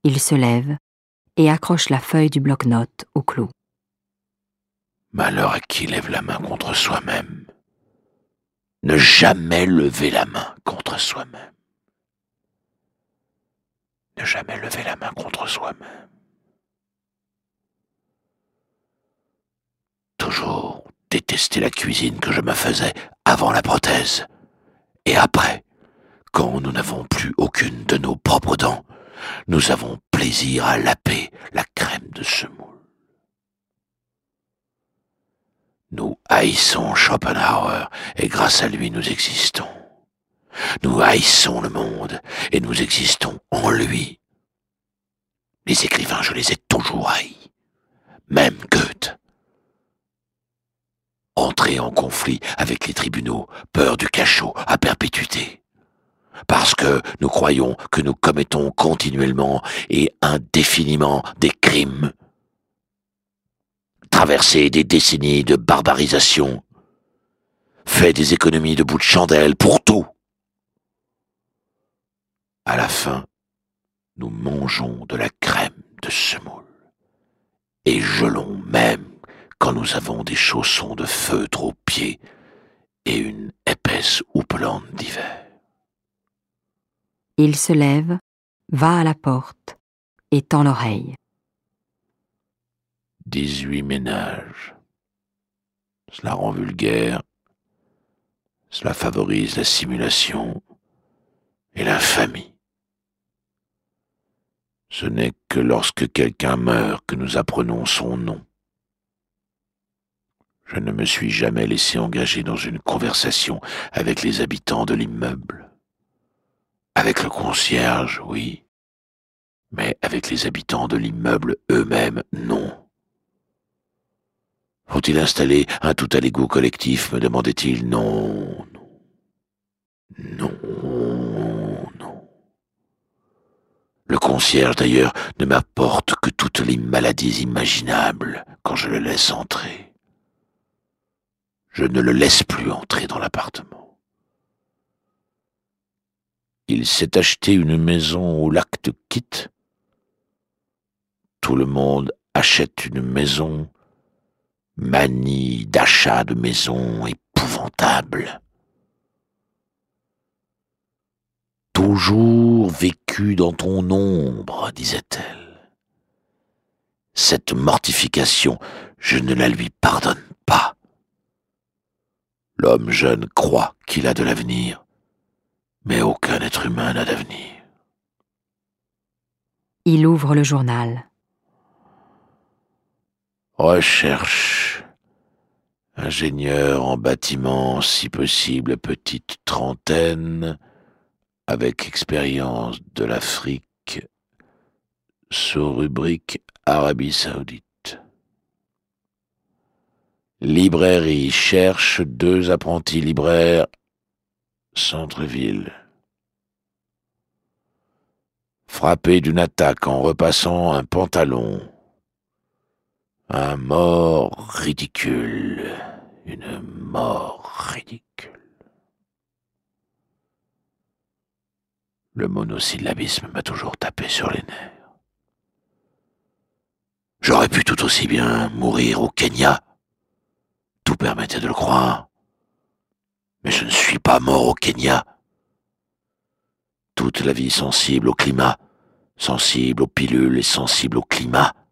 Il se lève et accroche la feuille du bloc-notes au clou. Malheur à qui lève la main contre soi-même. Ne jamais lever la main contre soi-même. Ne jamais lever la main contre soi-même. Toujours détester la cuisine que je me faisais avant la prothèse. Et après, quand nous n'avons plus aucune de nos propres dents, nous avons plaisir à laper la crème de semoule. Nous haïssons Schopenhauer et grâce à lui nous existons. Nous haïssons le monde et nous existons en lui. Les écrivains, je les ai toujours haïs. Même Goethe. Entrer en conflit avec les tribunaux, peur du cachot à perpétuité. Parce que nous croyons que nous commettons continuellement et indéfiniment des crimes. Traverser des décennies de barbarisation. Fait des économies de bout de chandelle pour tout. À la fin, nous mangeons de la crème de semoule. Et gelons même quand nous avons des chaussons de feutre aux pieds et une épaisse houppelande d'hiver. Il se lève, va à la porte et tend l'oreille. 18 ménages. Cela rend vulgaire. Cela favorise la simulation et l'infamie. Ce n'est que lorsque quelqu'un meurt que nous apprenons son nom. Je ne me suis jamais laissé engager dans une conversation avec les habitants de l'immeuble. Avec le concierge, oui, mais avec les habitants de l'immeuble eux-mêmes, non. Faut-il installer un tout à l'égout collectif, me demandait-il. Non, non, non, non. Le concierge, d'ailleurs, ne m'apporte que toutes les maladies imaginables quand je le laisse entrer. Je ne le laisse plus entrer dans l'appartement. Il s'est acheté une maison au lac de Kit. Tout le monde achète une maison. Manie d'achat de maison épouvantable. Toujours vécu dans ton ombre, disait-elle. Cette mortification, je ne la lui pardonne pas. L'homme jeune croit qu'il a de l'avenir, mais aucun être humain n'a d'avenir. Il ouvre le journal. Recherche. Ingénieur en bâtiment, si possible petite trentaine, avec expérience de l'Afrique, sous rubrique Arabie Saoudite. Librairie cherche 2 apprentis libraires, centre-ville. Frappé d'une attaque en repassant un pantalon. Un mort ridicule. Une mort ridicule. Le monosyllabisme m'a toujours tapé sur les nerfs. J'aurais pu tout aussi bien mourir au Kenya. Tout permettait de le croire. Mais je ne suis pas mort au Kenya. Toute la vie sensible au climat, sensible aux pilules et sensible au climat,